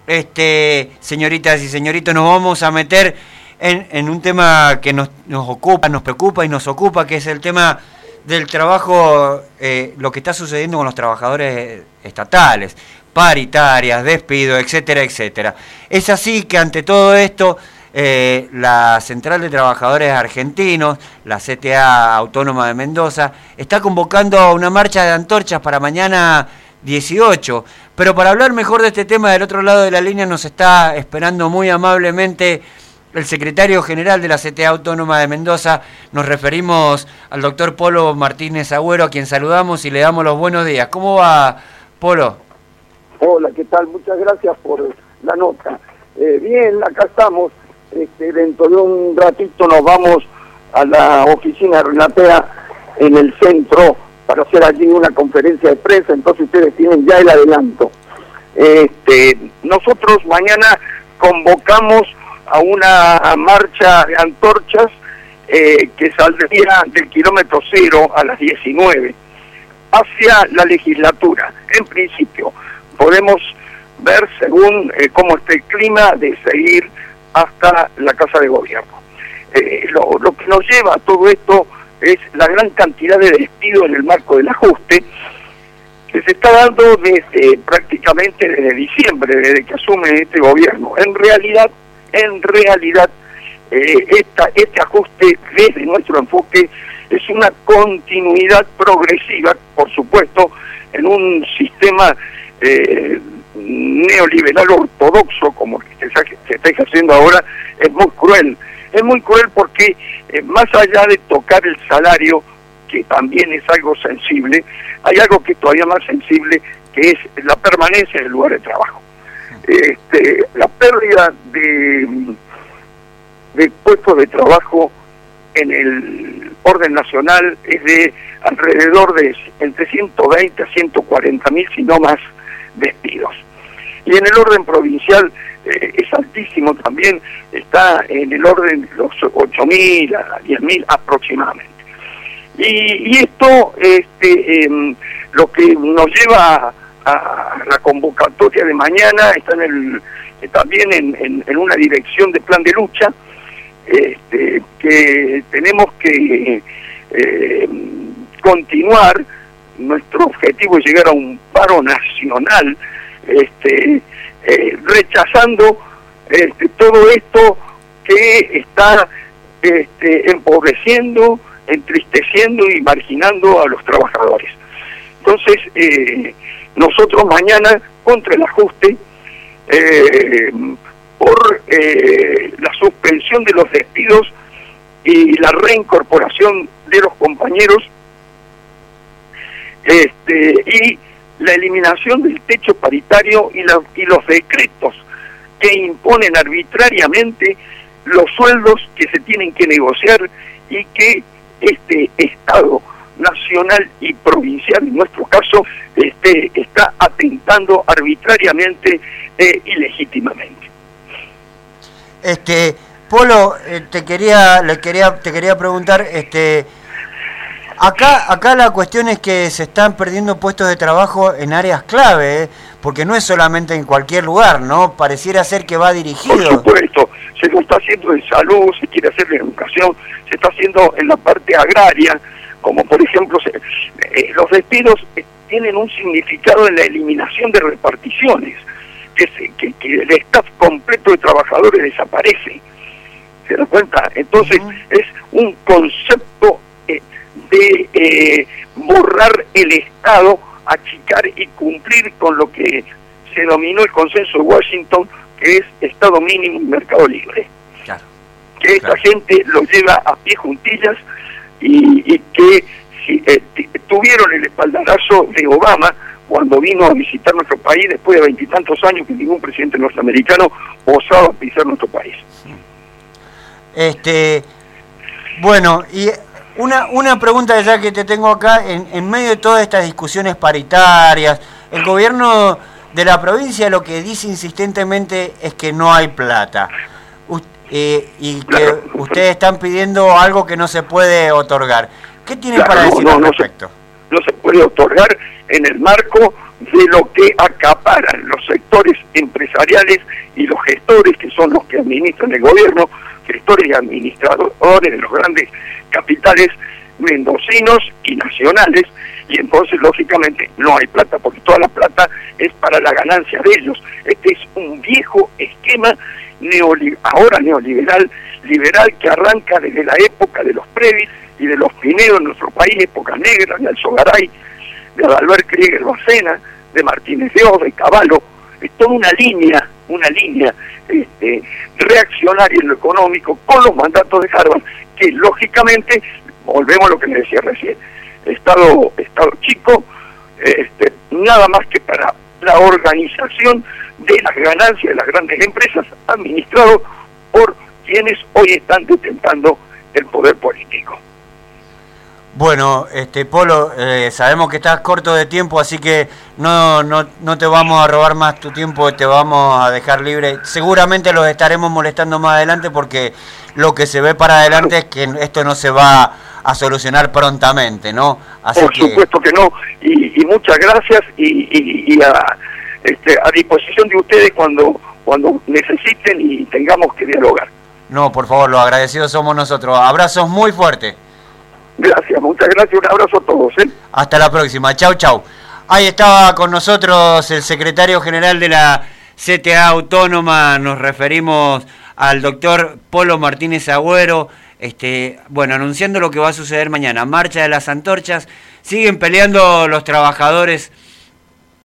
señoritas y señoritos, nos vamos a meter en un tema que nos ocupa, nos preocupa y nos ocupa, que es el tema del trabajo, lo que está sucediendo con los trabajadores estatales, paritarias, despido, etcétera, etcétera. Es así que ante todo esto, la Central de Trabajadores Argentinos, la CTA Autónoma de Mendoza, está convocando a una marcha de antorchas para mañana 18. Pero para hablar mejor de este tema, del otro lado de la línea nos está esperando muy amablemente el secretario general de la CTA Autónoma de Mendoza. Nos referimos al doctor Polo Martínez Agüero, a quien saludamos y le damos los buenos días. ¿Cómo va, Polo? Hola, ¿qué tal? Muchas gracias por la nota. Bien, acá estamos. Dentro de un ratito nos vamos a la oficina de Renatea en el centro para hacer allí una conferencia de prensa, entonces ustedes tienen ya el adelanto. Nosotros mañana convocamos a una marcha de antorchas que saldría del kilómetro 0 a las 19 hacia la legislatura. En principio podemos ver, según cómo está el clima, de seguir hasta la Casa de Gobierno. Lo que nos lleva a todo esto es la gran cantidad de despidos en el marco del ajuste que se está dando prácticamente desde diciembre, desde que asume este gobierno. En realidad, este ajuste, desde nuestro enfoque, es una continuidad progresiva, por supuesto, en un sistema neoliberal ortodoxo como que se está ejerciendo ahora. Es muy cruel. Es muy cruel porque más allá de tocar el salario, que también es algo sensible, hay algo que es todavía más sensible, que es la permanencia en el lugar de trabajo. La pérdida de puestos de trabajo en el orden nacional es de alrededor de entre 120 a 140 mil, si no más, despidos. Y en el orden provincial es altísimo también, está en el orden de los 8.000 a 10.000 aproximadamente. Y esto, lo que nos lleva a la convocatoria de mañana, está también en una dirección de plan de lucha, que tenemos que continuar. Nuestro objetivo es llegar a un paro nacional, rechazando todo esto que está empobreciendo, entristeciendo y marginando a los trabajadores. Entonces, nosotros mañana, contra el ajuste, por la suspensión de los despidos y la reincorporación de los compañeros, y la eliminación del techo paritario y los decretos que imponen arbitrariamente los sueldos que se tienen que negociar y que este Estado nacional y provincial, en nuestro caso, está atentando arbitrariamente y legítimamente. Polo, te quería preguntar, acá la cuestión es que se están perdiendo puestos de trabajo en áreas clave, porque no es solamente en cualquier lugar, ¿no? Pareciera ser que va dirigido. Por supuesto, se lo está haciendo en salud, se quiere hacer en educación, se está haciendo en la parte agraria, como por ejemplo, los despidos tienen un significado en la eliminación de reparticiones, que el staff completo de trabajadores desaparece. ¿Se da cuenta? Entonces, es un concepto de borrar el Estado, achicar y cumplir con lo que se denominó el consenso de Washington, que es Estado mínimo y mercado libre. Claro. Que esta gente lo lleva a pie juntillas y que tuvieron el espaldarazo de Obama cuando vino a visitar nuestro país después de 20 y tantos años que ningún presidente norteamericano osaba pisar nuestro país. Bueno, y una pregunta ya que te tengo acá, en medio de todas estas discusiones paritarias, el gobierno de la provincia lo que dice insistentemente es que no hay plata, y que ustedes están pidiendo algo que no se puede otorgar. ¿Qué tienen para decir al respecto? No se puede otorgar en el marco de lo que acaparan los sectores empresariales y los gestores, que son los que administran el gobierno, gestores y administradores de los grandes capitales mendocinos y nacionales, y entonces lógicamente no hay plata, porque toda la plata es para la ganancia de ellos. Este es un viejo esquema ahora neoliberal, liberal, que arranca desde la época de los Previs y de los Pinedo en nuestro país, época negra, de Alzogaray, de Adalbert Krieger Bacena, de Martínez de Oz, de Cavallo. Es toda una línea reaccionaria en lo económico con los mandatos de Harvard, que lógicamente, volvemos a lo que les decía recién, Estado chico, nada más que para la organización de las ganancias de las grandes empresas, administrado por quienes hoy están detentando el poder político. Bueno, Polo, sabemos que estás corto de tiempo, así que no te vamos a robar más tu tiempo, te vamos a dejar libre. Seguramente los estaremos molestando más adelante, porque lo que se ve para adelante es que esto no se va a solucionar prontamente, ¿no? Así por supuesto que no, y muchas gracias, y a disposición de ustedes cuando necesiten y tengamos que dialogar. No, por favor, los agradecidos somos nosotros. Abrazos muy fuertes. Gracias, muchas gracias, un abrazo a todos. Hasta la próxima, chau, chau. Ahí estaba con nosotros el secretario general de la CTA Autónoma, nos referimos al doctor Polo Martínez Agüero, anunciando lo que va a suceder mañana. Marcha de las Antorchas, siguen peleando los trabajadores